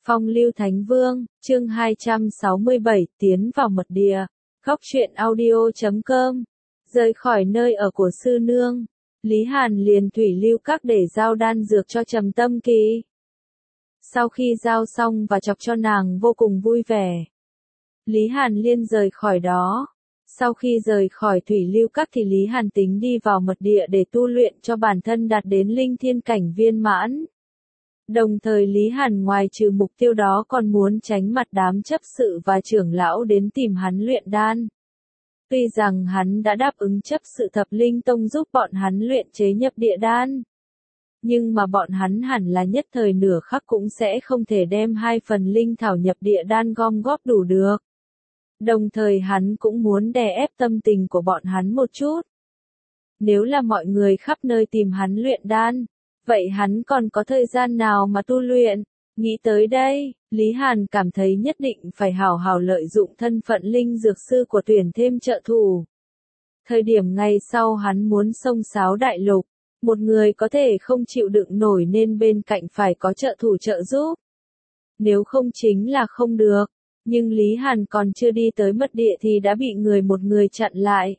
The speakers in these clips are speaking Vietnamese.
Phong lưu Thánh Vương, chương 267, tiến vào mật địa. Góc truyện audio.com. Rời khỏi nơi ở của sư nương, Lý Hàn liền thủy lưu các để giao đan dược cho Trầm Tâm Kỳ. Sau khi giao xong và chọc cho nàng vô cùng vui vẻ, Lý Hàn liền rời khỏi đó. Sau khi rời khỏi thủy lưu các thì Lý Hàn tính đi vào mật địa để tu luyện cho bản thân đạt đến linh thiên cảnh viên mãn. Đồng thời Lý Hàn ngoài trừ mục tiêu đó còn muốn tránh mặt đám chấp sự và trưởng lão đến tìm hắn luyện đan. Tuy rằng hắn đã đáp ứng chấp sự Thập Linh Tông giúp bọn hắn luyện chế nhập địa đan, nhưng mà bọn hắn hẳn là nhất thời nửa khắc cũng sẽ không thể đem 2 phần linh thảo nhập địa đan gom góp đủ được. Đồng thời hắn cũng muốn đè ép tâm tình của bọn hắn một chút. Nếu là mọi người khắp nơi tìm hắn luyện đan, vậy hắn còn có thời gian nào mà tu luyện? Nghĩ tới đây, Lý Hàn cảm thấy nhất định phải hảo hảo lợi dụng thân phận linh dược sư của tuyển thêm trợ thủ. Thời điểm ngày sau hắn muốn xông xáo đại lục, một người có thể không chịu đựng nổi nên bên cạnh phải có trợ thủ trợ giúp. Nếu không chính là không được, nhưng Lý Hàn còn chưa đi tới mật địa thì đã bị một người chặn lại.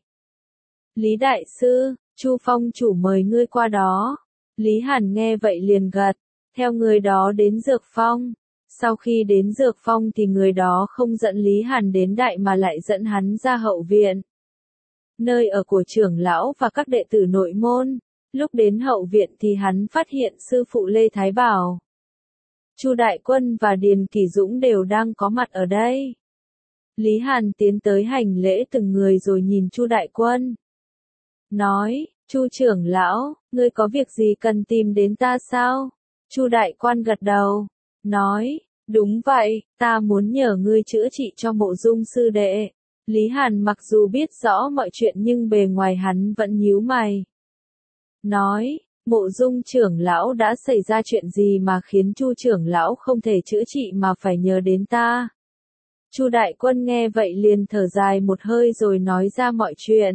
Lý Đại Sư, Chu Phong chủ mời ngươi qua đó. Lý Hàn nghe vậy liền gật, theo người đó đến Dược Phong. Sau khi đến Dược Phong thì người đó không dẫn Lý Hàn đến đại mà lại dẫn hắn ra hậu viện, nơi ở của trưởng lão và các đệ tử nội môn. Lúc đến hậu viện thì hắn phát hiện sư phụ Lê Thái Bảo, Chu Đại Quân và Điền Kỳ Dũng đều đang có mặt ở đây. Lý Hàn tiến tới hành lễ từng người rồi nhìn Chu Đại Quân, nói: Chu trưởng lão, ngươi có việc gì cần tìm đến ta sao? Chu Đại Quan gật đầu, nói: đúng vậy, ta muốn nhờ ngươi chữa trị cho Mộ Dung sư đệ. Lý Hàn mặc dù biết rõ mọi chuyện nhưng bề ngoài hắn vẫn nhíu mày. Nói: Mộ Dung trưởng lão đã xảy ra chuyện gì mà khiến Chu trưởng lão không thể chữa trị mà phải nhờ đến ta? Chu Đại Quân nghe vậy liền thở dài một hơi rồi nói ra mọi chuyện.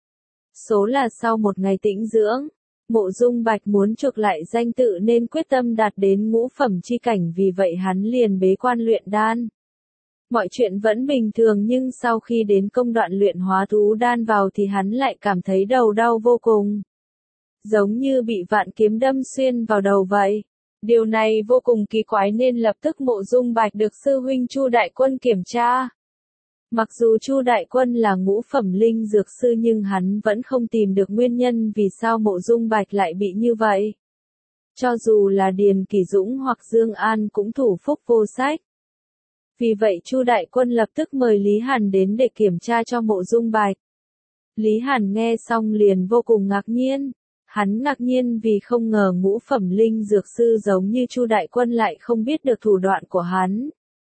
Số là sau một ngày tĩnh dưỡng, Mộ Dung Bạch muốn chuộc lại danh tự nên quyết tâm đạt đến ngũ phẩm chi cảnh, vì vậy hắn liền bế quan luyện đan. Mọi chuyện vẫn bình thường nhưng sau khi đến công đoạn luyện hóa thú đan vào thì hắn lại cảm thấy đầu đau vô cùng, giống như bị vạn kiếm đâm xuyên vào đầu vậy. Điều này vô cùng kỳ quái nên lập tức Mộ Dung Bạch được sư huynh Chu Đại Quân kiểm tra. Mặc dù Chu Đại Quân là ngũ phẩm linh dược sư nhưng hắn vẫn không tìm được nguyên nhân vì sao Mộ Dung Bạch lại bị như vậy. Cho dù là Điền Kỳ Dũng hoặc Dương An cũng thủ phúc vô sách. Vì vậy Chu Đại Quân lập tức mời Lý Hàn đến để kiểm tra cho Mộ Dung Bạch. Lý Hàn nghe xong liền vô cùng ngạc nhiên. Hắn ngạc nhiên vì không ngờ ngũ phẩm linh dược sư giống như Chu Đại Quân lại không biết được thủ đoạn của hắn.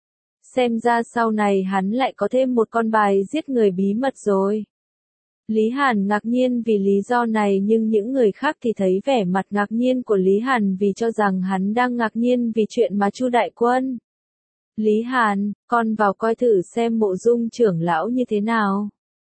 Xem ra sau này hắn lại có thêm một con bài giết người bí mật rồi. Lý Hàn ngạc nhiên vì lý do này nhưng những người khác thì thấy vẻ mặt ngạc nhiên của Lý Hàn vì cho rằng hắn đang ngạc nhiên vì chuyện mà Chu Đại Quân. Lý Hàn, con vào coi thử xem Mộ Dung trưởng lão như thế nào.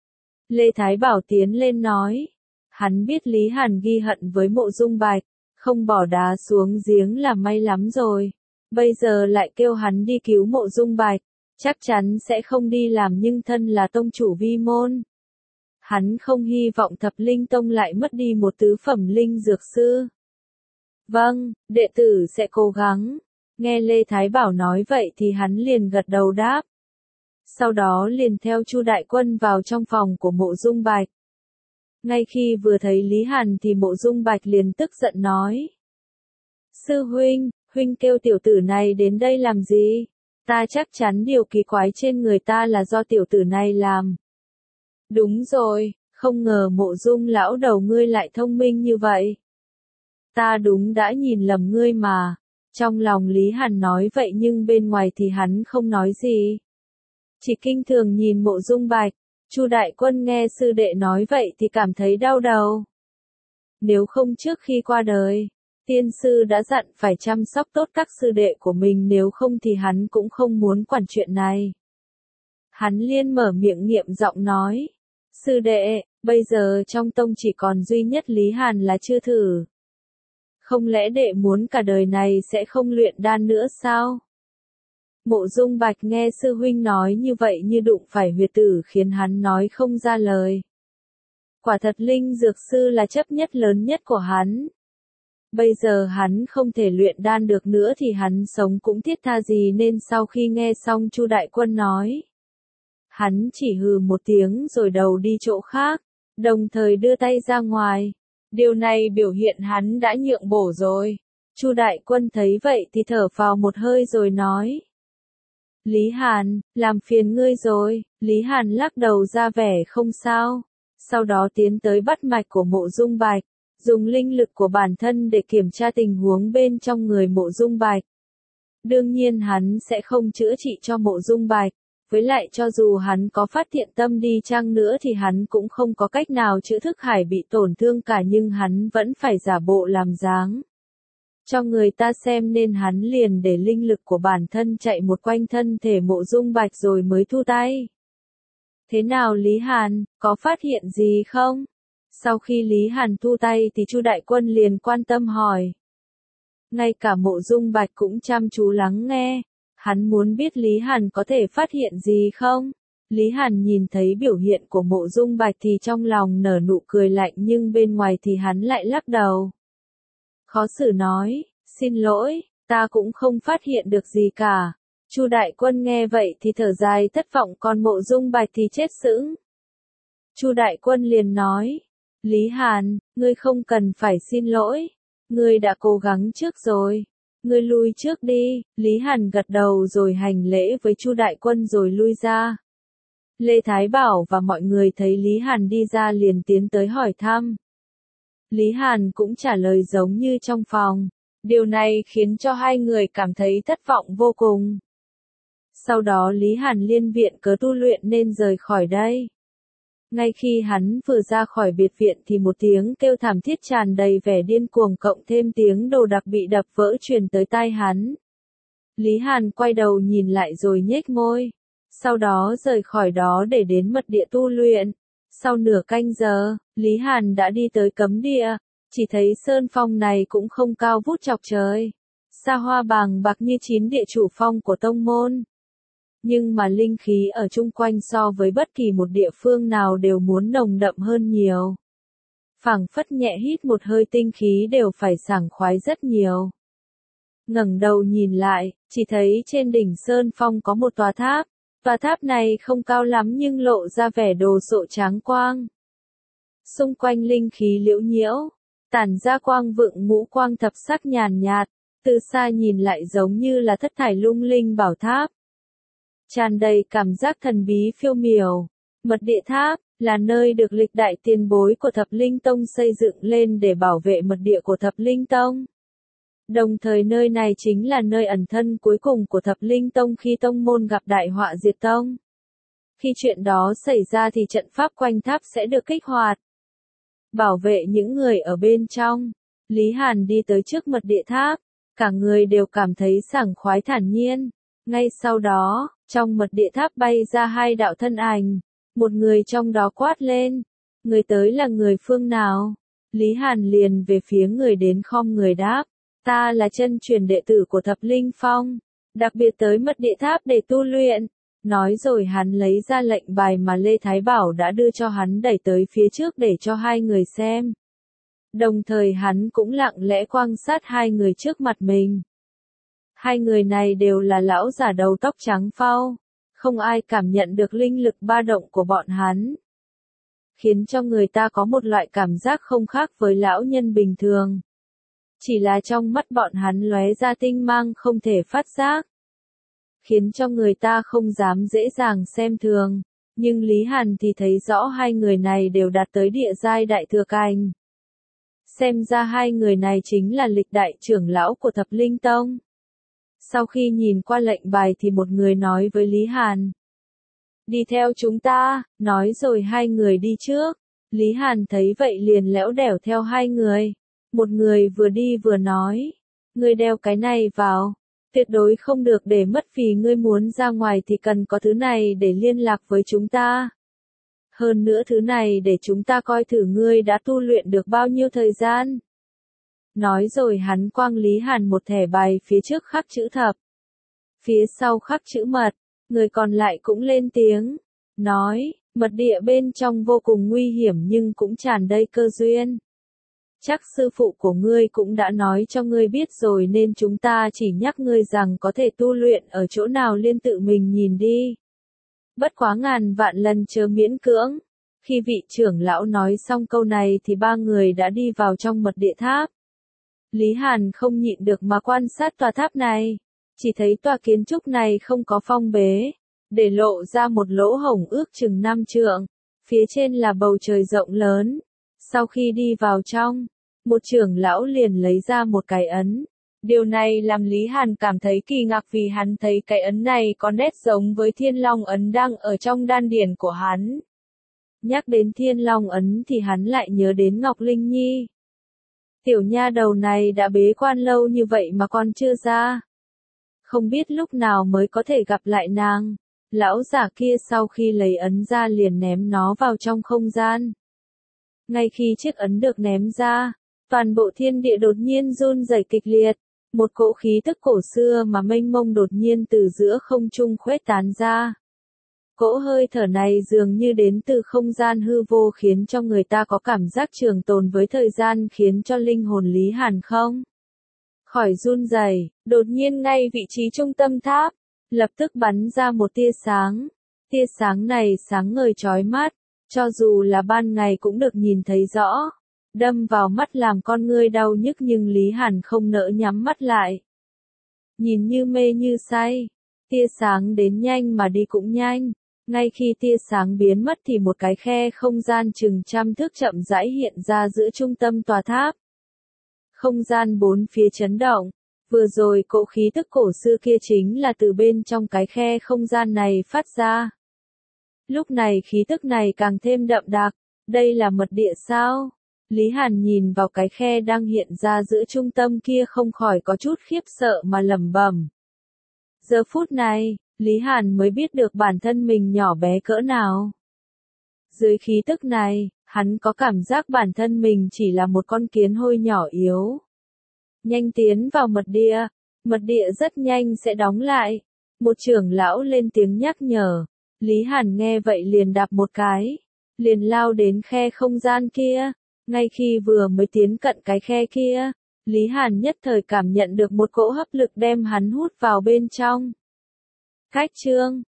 Lê Thái Bảo tiến lên nói. Hắn biết Lý Hàn ghi hận với Mộ Dung Bạch, không bỏ đá xuống giếng là may lắm rồi. Bây giờ lại kêu hắn đi cứu Mộ Dung Bạch, chắc chắn sẽ không đi làm nhưng thân là tông chủ vi môn. Hắn không hy vọng Thập Linh Tông lại mất đi một tứ phẩm linh dược sư. Vâng, đệ tử sẽ cố gắng. Nghe Lê Thái Bảo nói vậy thì hắn liền gật đầu đáp. Sau đó liền theo Chu Đại Quân vào trong phòng của Mộ Dung Bạch. Ngay khi vừa thấy Lý Hàn thì Mộ Dung Bạch liền tức giận nói. Sư huynh, huynh kêu tiểu tử này đến đây làm gì? Ta chắc chắn điều kỳ quái trên người ta là do tiểu tử này làm. Đúng rồi, không ngờ Mộ Dung lão đầu ngươi lại thông minh như vậy. Ta đúng đã nhìn lầm ngươi mà. Trong lòng Lý Hàn nói vậy nhưng bên ngoài thì hắn không nói gì. Chỉ kinh thường nhìn Mộ Dung Bạch. Chu Đại Quân nghe sư đệ nói vậy thì cảm thấy đau đầu. Nếu không trước khi qua đời, tiên sư đã dặn phải chăm sóc tốt các sư đệ của mình, nếu không thì hắn cũng không muốn quản chuyện này. Hắn liền mở miệng nghiệm giọng nói. Sư đệ, bây giờ trong tông chỉ còn duy nhất Lý Hàn là chưa thử. Không lẽ đệ muốn cả đời này sẽ không luyện đan nữa sao? Mộ Dung Bạch nghe sư huynh nói như vậy như đụng phải huyệt tử khiến hắn nói không ra lời. Quả thật linh dược sư là chấp nhất lớn nhất của hắn. Bây giờ hắn không thể luyện đan được nữa thì hắn sống cũng thiết tha gì nên sau khi nghe xong Chu Đại Quân nói. Hắn chỉ hừ một tiếng rồi đầu đi chỗ khác, đồng thời đưa tay ra ngoài. Điều này biểu hiện hắn đã nhượng bộ rồi. Chu Đại Quân thấy vậy thì thở phào một hơi rồi nói. Lý Hàn, làm phiền ngươi rồi. Lý Hàn lắc đầu ra vẻ không sao. Sau đó tiến tới bắt mạch của Mộ Dung Bạch, dùng linh lực của bản thân để kiểm tra tình huống bên trong người Mộ Dung Bạch. Đương nhiên hắn sẽ không chữa trị cho Mộ Dung Bạch, với lại cho dù hắn có phát thiện tâm đi chăng nữa thì hắn cũng không có cách nào chữa Thức Hải bị tổn thương cả, nhưng hắn vẫn phải giả bộ làm dáng cho người ta xem nên hắn liền để linh lực của bản thân chạy một quanh thân thể Mộ Dung Bạch rồi mới thu tay. Thế nào Lý Hàn, có phát hiện gì không? Sau khi Lý Hàn thu tay thì Chu Đại Quân liền quan tâm hỏi. Ngay cả Mộ Dung Bạch cũng chăm chú lắng nghe. Hắn muốn biết Lý Hàn có thể phát hiện gì không? Lý Hàn nhìn thấy biểu hiện của Mộ Dung Bạch thì trong lòng nở nụ cười lạnh, nhưng bên ngoài thì hắn lại lắc đầu. Khó xử nói, xin lỗi, ta cũng không phát hiện được gì cả. Chu Đại Quân nghe vậy thì thở dài thất vọng, còn Mộ Dung Bạch thì chết sững. Chu Đại Quân liền nói, Lý Hàn, ngươi không cần phải xin lỗi, ngươi đã cố gắng trước rồi, ngươi lui trước đi. Lý Hàn gật đầu rồi hành lễ với Chu Đại Quân rồi lui ra. Lê Thái Bảo và mọi người thấy Lý Hàn đi ra liền tiến tới hỏi thăm. Lý Hàn cũng trả lời giống như trong phòng, điều này khiến cho hai người cảm thấy thất vọng vô cùng. Sau đó Lý Hàn liên viện cớ tu luyện nên rời khỏi đây. Ngay khi hắn vừa ra khỏi biệt viện thì một tiếng kêu thảm thiết tràn đầy vẻ điên cuồng cộng thêm tiếng đồ đạc bị đập vỡ truyền tới tai hắn. Lý Hàn quay đầu nhìn lại rồi nhếch môi. Sau đó rời khỏi đó để đến mật địa tu luyện. Sau nửa canh giờ, Lý Hàn đã đi tới cấm địa. Chỉ thấy sơn phong này cũng không cao vút chọc trời. Xa hoa bàng bạc như 9 địa chủ phong của tông môn. Nhưng mà linh khí ở chung quanh so với bất kỳ một địa phương nào đều muốn nồng đậm hơn nhiều. Phảng phất nhẹ hít một hơi tinh khí đều phải sảng khoái rất nhiều. Ngẩng đầu nhìn lại, chỉ thấy trên đỉnh sơn phong có một tòa tháp. Tòa tháp này không cao lắm nhưng lộ ra vẻ đồ sộ tráng quang. Xung quanh linh khí liễu nhiễu, tản ra quang vượng ngũ quang thập sắc nhàn nhạt, từ xa nhìn lại giống như là thất thải lung linh bảo tháp. Tràn đầy cảm giác thần bí phiêu miểu. Mật địa tháp là nơi được lịch đại tiền bối của Thập Linh Tông xây dựng lên để bảo vệ mật địa của Thập Linh Tông. Đồng thời nơi này chính là nơi ẩn thân cuối cùng của Thập Linh Tông khi tông môn gặp đại họa diệt tông. Khi chuyện đó xảy ra thì trận pháp quanh tháp sẽ được kích hoạt, bảo vệ những người ở bên trong. Lý Hàn đi tới trước mật địa tháp, cả người đều cảm thấy sảng khoái thản nhiên. Ngay sau đó, trong mật địa tháp bay ra hai đạo thân ảnh, một người trong đó quát lên, người tới là người phương nào? Lý Hàn liền về phía người đến khom người đáp, ta là chân truyền đệ tử của Thập Linh Phong, đặc biệt tới mật địa tháp để tu luyện. Nói rồi hắn lấy ra lệnh bài mà Lê Thái Bảo đã đưa cho hắn đẩy tới phía trước để cho hai người xem. Đồng thời hắn cũng lặng lẽ quan sát hai người trước mặt mình. Hai người này đều là lão già đầu tóc trắng phau, không ai cảm nhận được linh lực ba động của bọn hắn. Khiến cho người ta có một loại cảm giác không khác với lão nhân bình thường. Chỉ là trong mắt bọn hắn lóe ra tinh mang không thể phát giác. Khiến cho người ta không dám dễ dàng xem thường. Nhưng Lý Hàn thì thấy rõ hai người này đều đạt tới địa giai đại thừa cảnh. Xem ra hai người này chính là lịch đại trưởng lão của Thập Linh Tông. Sau khi nhìn qua lệnh bài thì một người nói với Lý Hàn. Đi theo chúng ta, nói rồi hai người đi trước. Lý Hàn thấy vậy liền lẽo đẻo theo hai người. Một người vừa đi vừa nói. Ngươi đeo cái này vào. Tuyệt đối không được để mất, vì ngươi muốn ra ngoài thì cần có thứ này để liên lạc với chúng ta. Hơn nữa thứ này để chúng ta coi thử ngươi đã tu luyện được bao nhiêu thời gian. Nói rồi hắn quăng Lý Hàn một thẻ bài phía trước khắc chữ thập. Phía sau khắc chữ mật, người còn lại cũng lên tiếng, nói, mật địa bên trong vô cùng nguy hiểm nhưng cũng tràn đầy cơ duyên. Chắc sư phụ của ngươi cũng đã nói cho ngươi biết rồi nên chúng ta chỉ nhắc ngươi rằng có thể tu luyện ở chỗ nào liên tự mình nhìn đi. Bất quá ngàn vạn lần chớ miễn cưỡng. Khi vị trưởng lão nói xong câu này thì ba người đã đi vào trong mật địa tháp. Lý Hàn không nhịn được mà quan sát tòa tháp này. Chỉ thấy tòa kiến trúc này không có phong bế, để lộ ra một lỗ hổng ước chừng 5 trượng. Phía trên là bầu trời rộng lớn. Sau khi đi vào trong, một trưởng lão liền lấy ra một cái ấn. Điều này làm Lý Hàn cảm thấy kỳ ngạc vì hắn thấy cái ấn này có nét giống với Thiên Long ấn đang ở trong đan điển của hắn. Nhắc đến Thiên Long ấn thì hắn lại nhớ đến Ngọc Linh Nhi. Tiểu nha đầu này đã bế quan lâu như vậy mà còn chưa ra. Không biết lúc nào mới có thể gặp lại nàng. Lão giả kia sau khi lấy ấn ra liền ném nó vào trong không gian. Ngay khi chiếc ấn được ném ra, toàn bộ thiên địa đột nhiên run rẩy kịch liệt. Một cỗ khí tức cổ xưa mà mênh mông đột nhiên từ giữa không trung khuếch tán ra. Cỗ hơi thở này dường như đến từ không gian hư vô khiến cho người ta có cảm giác trường tồn với thời gian khiến cho linh hồn Lý Hàn không khỏi run rẩy. Đột nhiên ngay vị trí trung tâm tháp, lập tức bắn ra một tia sáng. Tia sáng này sáng ngời chói mắt, cho dù là ban ngày cũng được nhìn thấy rõ. Đâm vào mắt làm con ngươi đau nhức nhưng Lý Hàn không nỡ nhắm mắt lại. Nhìn như mê như say, tia sáng đến nhanh mà đi cũng nhanh. Ngay khi tia sáng biến mất thì một cái khe không gian chừng 100 thước chậm rãi hiện ra giữa trung tâm tòa tháp. Không gian bốn phía chấn động. Vừa rồi cỗ khí tức cổ xưa kia chính là từ bên trong cái khe không gian này phát ra. Lúc này khí tức này càng thêm đậm đặc. Đây là mật địa sao? Lý Hàn nhìn vào cái khe đang hiện ra giữa trung tâm kia không khỏi có chút khiếp sợ mà lẩm bẩm. Giờ phút này, Lý Hàn mới biết được bản thân mình nhỏ bé cỡ nào. Dưới khí tức này, hắn có cảm giác bản thân mình chỉ là một con kiến hôi nhỏ yếu. Nhanh tiến vào mật địa rất nhanh sẽ đóng lại. Một trưởng lão lên tiếng nhắc nhở. Lý Hàn nghe vậy liền đạp một cái, liền lao đến khe không gian kia. Ngay khi vừa mới tiến cận cái khe kia, Lý Hàn nhất thời cảm nhận được một cỗ hấp lực đem hắn hút vào bên trong. Cách chương